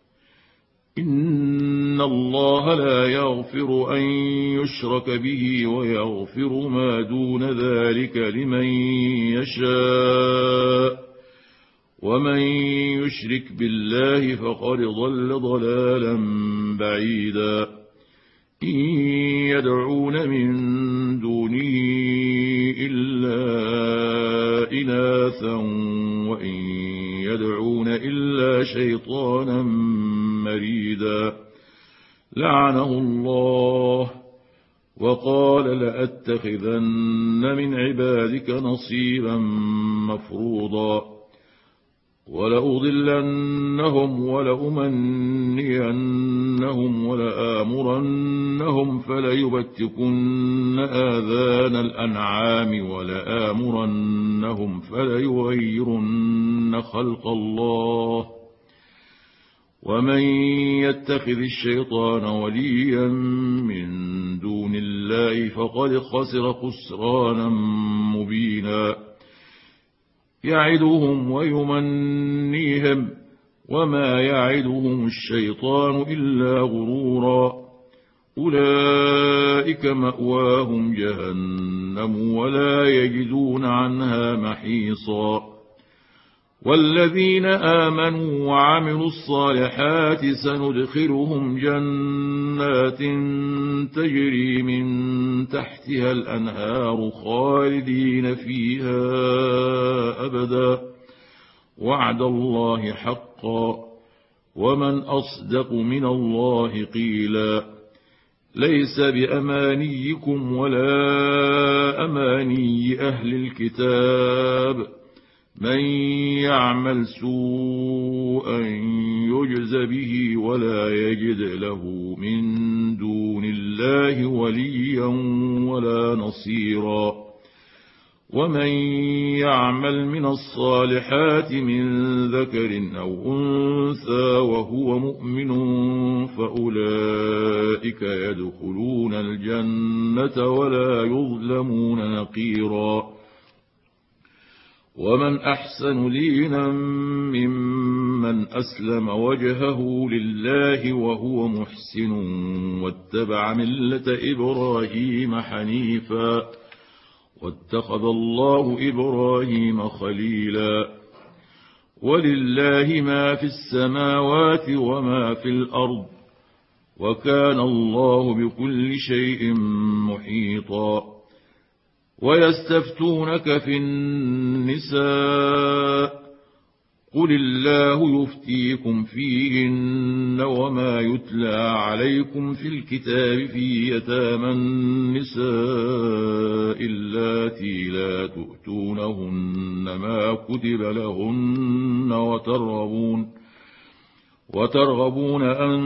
إن الله لا يغفر أن يشرك به ويغفر ما دون ذلك لمن يشاء ومن يشرك بالله فقد ضل ضلالا بعيدا إن يدعون من دونه إلا إناثا وإن يدعون إلا شيطانا مريدا لعنه الله وقال لأتخذن من عبادك نصيبا مفروضا ولأضلنهم ولأمنينهم ولآمرنهم فليبتكن آذان الأنعام ولآمرنهم فليغيرن خلق الله ومن يتخذ الشيطان وليا من دون الله فقد خسر خسرانا مبينا يعدهم ويمنيهم وما يعدهم الشيطان إلا غرورا أولئك مأواهم جهنم ولا يجدون عنها محيصا والذين آمنوا وعملوا الصالحات سندخلهم جنات تجري من تحتها الأنهار خالدين فيها أبدا وعد الله حقا ومن أصدق من الله قيلا ليس بأمانيكم ولا أماني أهل الكتاب من يعمل سوءا يجز به ولا يجد له من دون الله وليا ولا نصيرا ومن يعمل من الصالحات من ذكر أو أنثى وهو مؤمن فأولئك يدخلون الجنة ولا يظلمون نقيرا ومن أحسن دينا ممن أسلم وجهه لله وهو محسن واتبع ملة إبراهيم حنيفا واتخذ الله إبراهيم خليلا ولله ما في السماوات وما في الأرض وكان الله بكل شيء محيطا ويستفتونك في النساء قل الله يفتيكم فيهن وما يتلى عليكم في الكتاب في يتامى النساء اللاتي لا تؤتونهن ما كتب لهن وترغبون وترغبون أن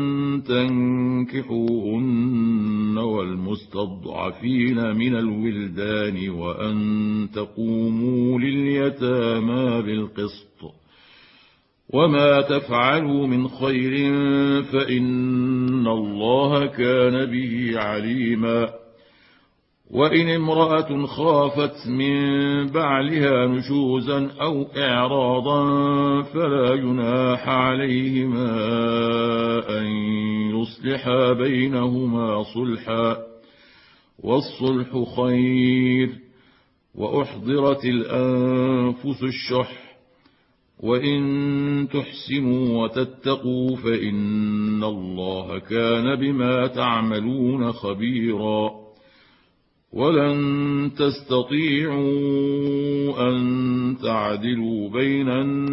تنكحوهن والمستضعفين من الولدان وأن تقوموا لليتامى بالقسط وما تفعلوا من خير فإن الله كان به عليما وإن امرأة خافت من بعلها نشوزا أو إعراضا فلا جناح عليهما أن يصلحا بينهما صلحا والصلح خير وأحضرت الأنفس الشح وإن تحسنوا وتتقوا فإن الله كان بما تعملون خبيرا ولن تستطيعوا أن تعدلوا بين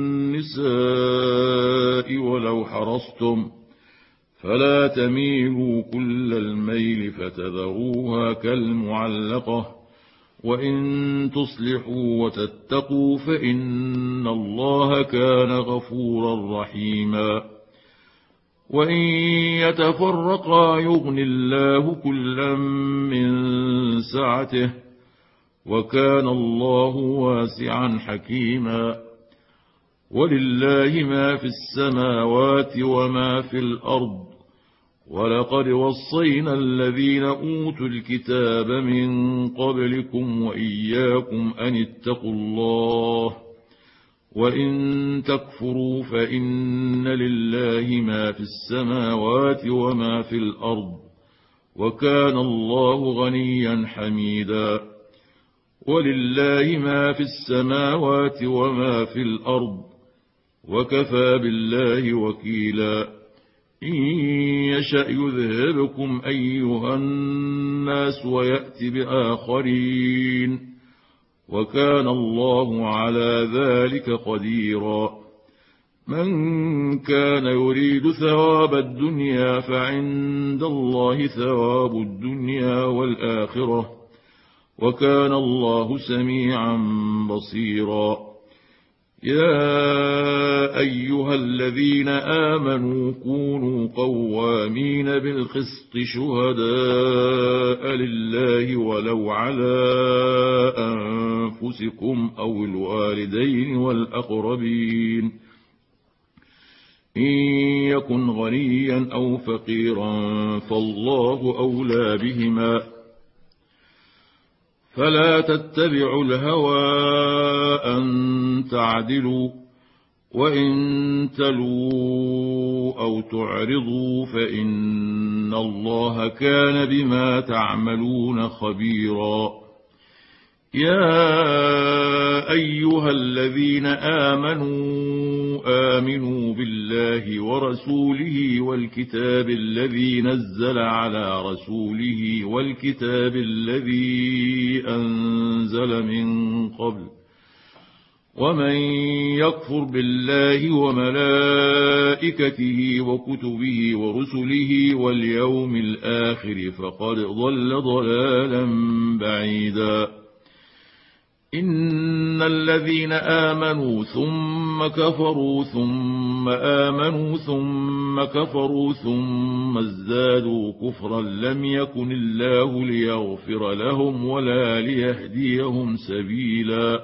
النساء ولو حرصتم فلا تميلوا كل الميل فتذروها كالمعلقة وإن تصلحوا وتتقوا فإن الله كان غفورا رحيما وإن يتفرقا يغن الله كلا من سعته وكان الله واسعا حكيما ولله ما في السماوات وما في الأرض ولقد وصينا الذين أوتوا الكتاب من قبلكم وإياكم أن اتقوا الله وإن تكفروا فإن لله ما في السماوات وما في الأرض وكان الله غنيا حميدا ولله ما في السماوات وما في الأرض وكفى بالله وكيلا إن يشأ يذهبكم أيها الناس ويأت بآخرين وكان الله على ذلك قديرا من كان يريد ثواب الدنيا فعند الله ثواب الدنيا والآخرة وكان الله سميعا بصيرا يا أيها الذين آمنوا كونوا قوامين بالقسط شهداء لله ولو على أنفسكم أو الوالدين والأقربين إن يكن غنيا أو فقيرا فالله أولى بهما، فلا تتبعوا الهوى أن تعدلوا، وإن تلوا أو تعرضوا فإن الله كان بما تعملون خبيرا. يا أيها الذين آمنوا آمنوا بالله ورسوله والكتاب الذي نزل على رسوله والكتاب الذي أنزل من قبل، ومن يكفر بالله وملائكته وكتبه ورسله واليوم الآخر فقد ضل ضلالا بعيدا. إن الذين آمنوا ثم كفروا ثم آمنوا ثم كفروا ثم ازدادوا كفرا لم يكن الله ليغفر لهم ولا ليهديهم سبيلا.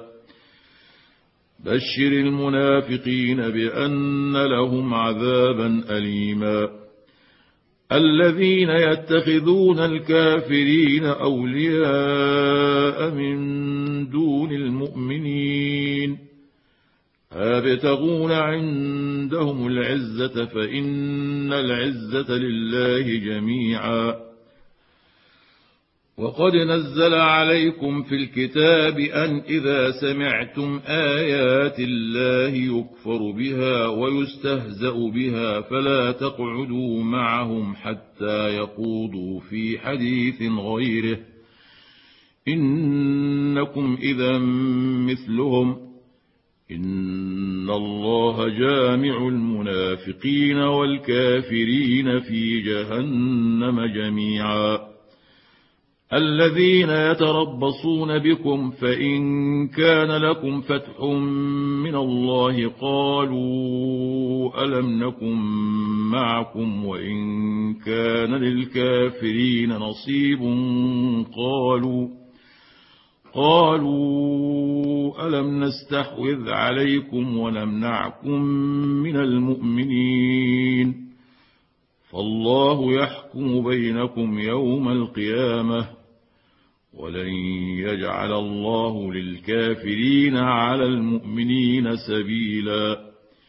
بشر المنافقين بأن لهم عذابا أليما. الذين يتخذون الكافرين أولياء من دون المؤمنين أبتغون عندهم العزة فإن العزة لله جميعا. وقد نزل عليكم في الكتاب أن إذا سمعتم آيات الله يكفر بها ويستهزأ بها فلا تقعدوا معهم حتى يخوضوا في حديث غيره، إنكم إذا مثلهم، إن الله جامع المنافقين والكافرين في جهنم جميعا. الذين يتربصون بكم فإن كان لكم فتح من الله قالوا ألم نكن معكم وإن كان للكافرين نصيب قالوا قالوا ألم نستحوذ عليكم ونمنعكم من المؤمنين، فالله يحكم بينكم يوم القيامة ولن يجعل الله للكافرين على المؤمنين سبيلا.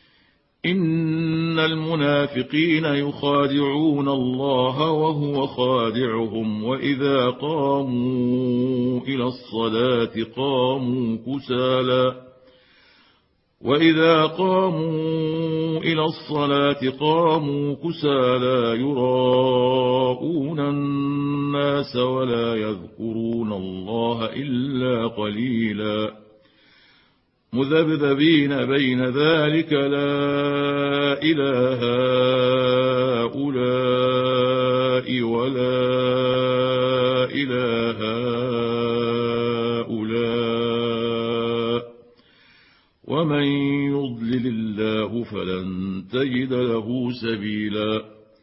إن المنافقين يخادعون الله وهو خادعهم وإذا قاموا إلى الصلاة قاموا كسالى وإذا قاموا إلى الصلاة قاموا كسالى يراءون الناس ولا يذكرون الله إلا قليلا. مذبذبين بين ذلك لا إله هؤلاء ولا إله هؤلاء، ومن يضلل الله فلن تجد له سبيلا.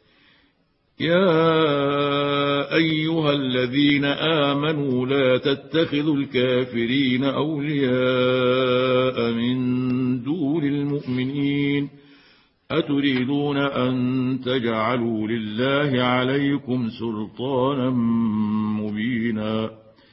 يا أيها الذين آمنوا لا تتخذوا الكافرين أولياء من دون المؤمنين أتريدون أن تجعلوا لله عليكم سلطانا مبينا.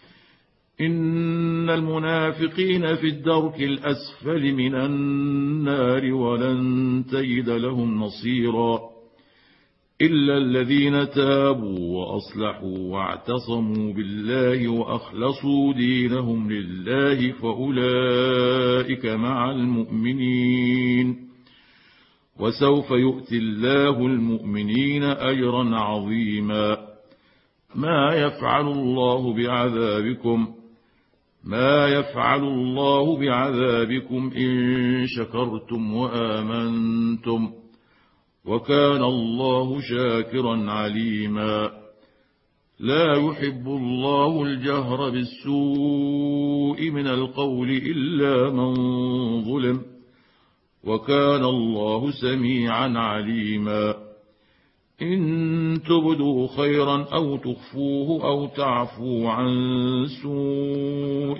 إن المنافقين في الدرك الأسفل من النار ولن تجد لهم نصيرا إلا الذين تابوا وأصلحوا واعتصموا بالله وأخلصوا دينهم لله فأولئك مع المؤمنين، وسوف يؤتي الله المؤمنين أجرا عظيما. ما يفعل الله بعذابكم ما يفعل الله بعذابكم إن شكرتم وآمنتم، وكان الله شاكرا عليما. لا يحب الله الجهر بالسوء من القول إلا من ظلم، وكان الله سميعا عليما. إن تبدوا خيرا أو تخفوه أو تعفوا عن سوء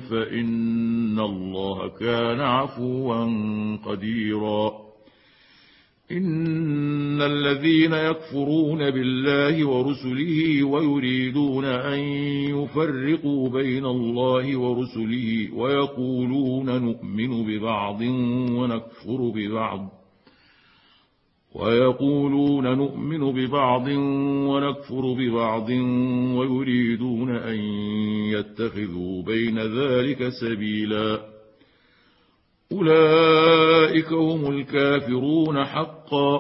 فإن الله كان عفوا قديرا. إن الذين يكفرون بالله ورسله ويريدون أن يفرقوا بين الله ورسله ويقولون نؤمن ببعض ونكفر ببعض ويقولون نؤمن ببعض ونكفر ببعض ويريدون أن يتخذوا بين ذلك سبيلا أولئك هم الكافرون حقا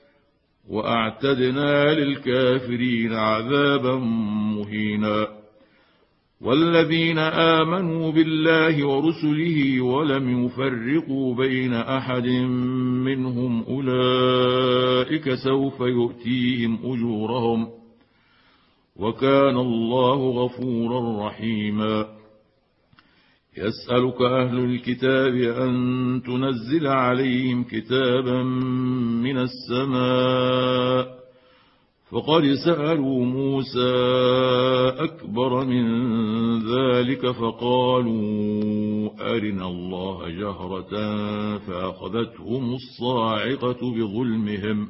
وأعتدنا للكافرين عذابا مهينا والذين آمنوا بالله ورسله ولم يفرقوا بين أحد منهم أولئك سوف يؤتيهم أجورهم وكان الله غفورا رحيما يسألك أهل الكتاب أن تنزل عليهم كتابا من السماء فقد سألوا موسى أكبر من ذلك فقالوا أرنا الله جهرة فأخذتهم الصاعقة بظلمهم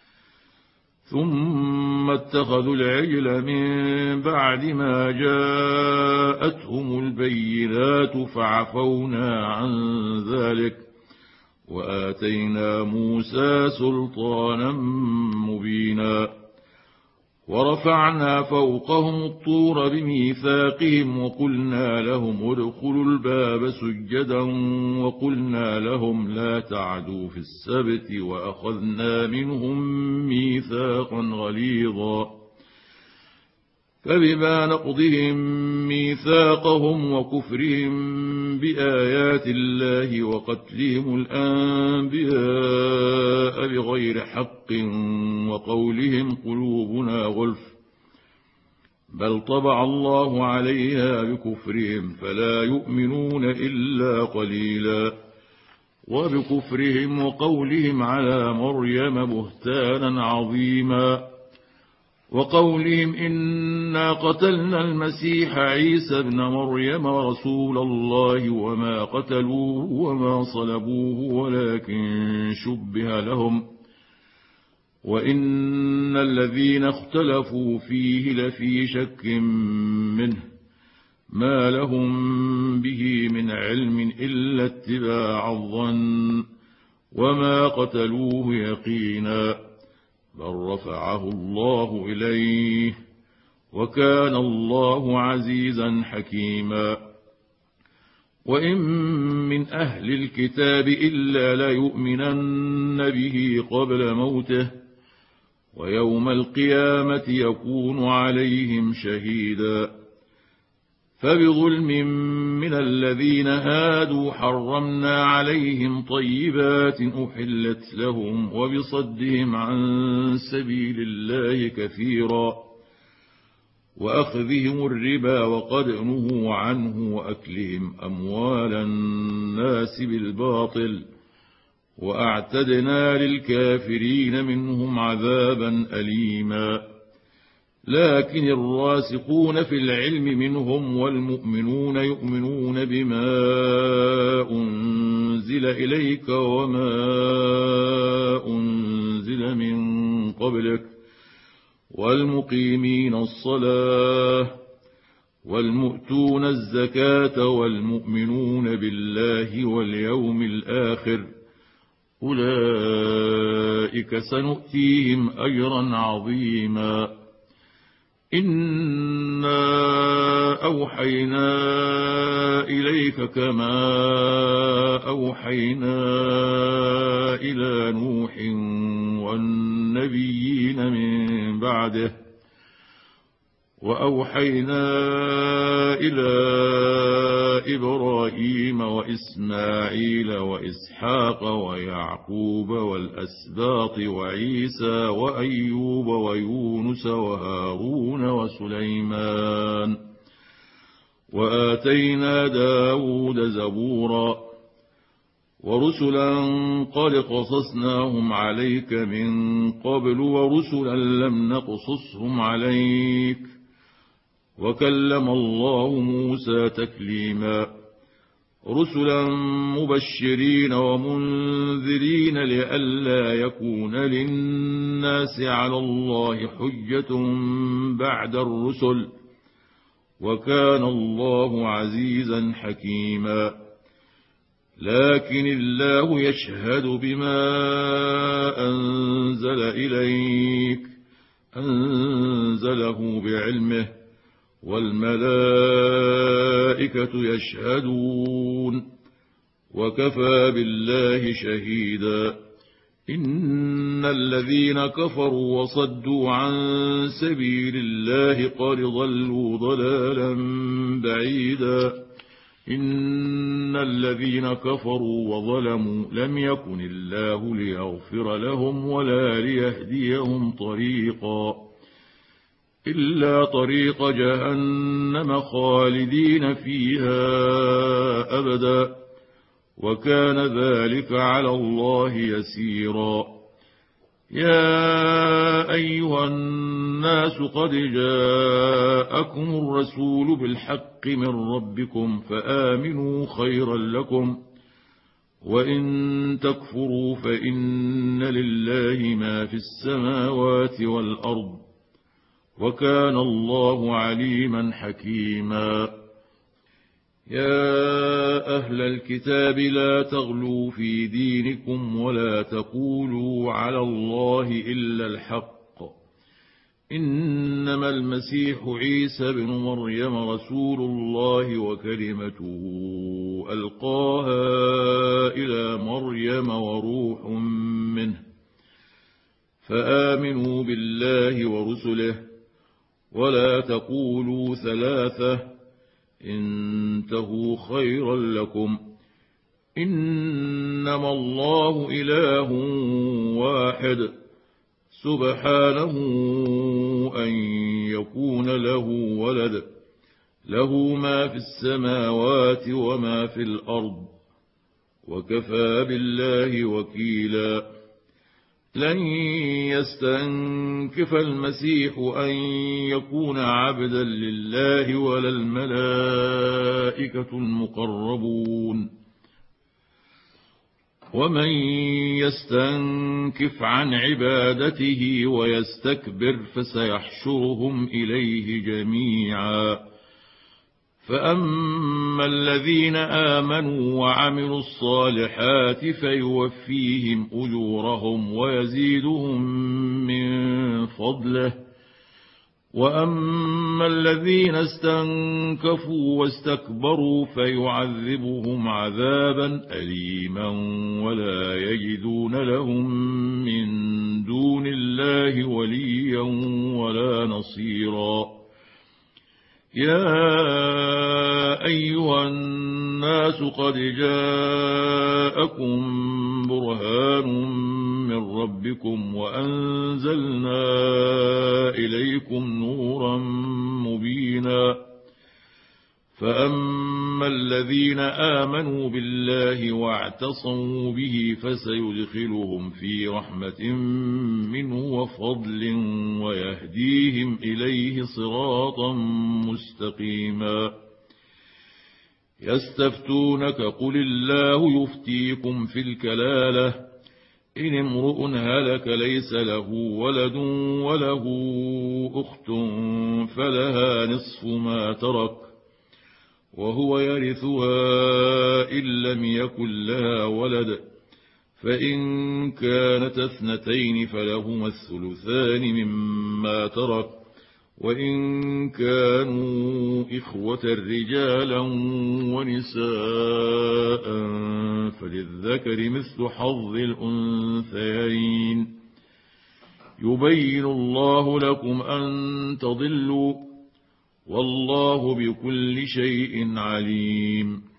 ثم اتخذوا العجل من بعد ما جاءتهم البينات فعفونا عن ذلك وآتينا موسى سلطانا مبينا ورفعنا فوقهم الطور بميثاقهم وقلنا لهم ادخلوا الباب سجدا وقلنا لهم لا تعدوا في السبت وأخذنا منهم ميثاقا غليظا فبما نقضهم ميثاقهم وكفرهم بآيات الله وقتلهم الأنبياء بغير حق وقولهم قلوبنا غلف بل طبع الله عليها بكفرهم فلا يؤمنون إلا قليلا وبكفرهم وقولهم على مريم بهتانا عظيما وقولهم إنا قتلنا المسيح عيسى ابن مريم رسول الله وما قتلوه وما صلبوه ولكن شبه لهم وإن الذين اختلفوا فيه لفي شك منه ما لهم به من علم إلا اتباع الظن وما قتلوه يقينا بل رفعه الله إليه وكان الله عزيزا حكيما وإن من أهل الكتاب إلا ليؤمنن به قبل موته ويوم القيامة يكون عليهم شهيدا فبظلم من الذين هادوا حرمنا عليهم طيبات أحلت لهم وبصدهم عن سبيل الله كثيرا وأخذهم الربا وقد نهوا عنه وأكلهم أموال الناس بالباطل وأعتدنا للكافرين منهم عذابا أليما لكن الراسخون في العلم منهم والمؤمنون يؤمنون بما أنزل إليك وما أنزل من قبلك والمقيمين الصلاة والمؤتون الزكاة والمؤمنون بالله واليوم الآخر أولئك سنؤتيهم أجرا عظيما إنا أوحينا إليك كما أوحينا إلى نوح والنبيين من بعده وأوحينا إلى إبراهيم وإسماعيل وإسحاق ويعقوب والأسباط وعيسى وأيوب ويونس وهارون وسليمان وآتينا داود زبورا ورسلا قد قصصناهم عليك من قبل ورسلا لم نقصصهم عليك وكلم الله موسى تكليما رسلا مبشرين ومنذرين لئلا يكون للناس على الله حجة بعد الرسل، وكان الله عزيزا حكيما. لكن الله يشهد بما أنزل إليك أنزله بعلمه، والملائكة يشهدون، وكفى بالله شهيدا. إن الذين كفروا وصدوا عن سبيل الله قد ضلوا ضلالا بعيدا. إن الذين كفروا وظلموا لم يكن الله ليغفر لهم ولا ليهديهم طريقا إلا طريق جهنم خالدين فيها أبدا، وكان ذلك على الله يسيرا. يا أيها الناس قد جاءكم الرسول بالحق من ربكم فآمنوا خيرا لكم، وإن تكفروا فإن لله ما في السماوات والأرض، وكان الله عليما حكيما. يا أهل الكتاب لا تغلوا في دينكم ولا تقولوا على الله إلا الحق، إنما المسيح عيسى بن مريم رسول الله وكلمته ألقاها إلى مريم وروح منه، فآمنوا بالله ورسله، ولا تقولوا ثلاثة، انتهوا خيرا لكم، إنما الله إله واحد سبحانه أن يكون له ولد، له ما في السماوات وما في الأرض، وكفى بالله وكيلا. لن يستنكف المسيح أن يكون عبدا لله ولا الملائكة المقربون، ومن يستنكف عن عبادته ويستكبر فسيحشرهم إليه جميعا. فأما الذين آمنوا وعملوا الصالحات فيوفيهم أجورهم ويزيدهم من فضله، وأما الذين استنكفوا واستكبروا فيعذبهم عذابا أليما ولا يجدون لهم من دون الله وليا ولا نصيرا. يا أيها الناس قد جاءكم برهان من ربكم وأنزلنا إليكم نورا مبينا. فأما الذين آمنوا بالله واعتصموا به فسيدخلهم في رحمة منه وفضل ويهديهم إليه صراطا مستقيما. يستفتونك قل الله يفتيكم في الكلالة إن امرؤ هلك ليس له ولد وله أخت فلها نصف ما ترك وهو يرثها إن لم يكن لها ولد، فإن كانت اثنتين فلهما الثلثان مما ترك، وإن كانوا إخوة رجالا ونساء فللذكر مثل حظ الأنثيين. يبين الله لكم أن تضلوا، والله بكل شيء عليم.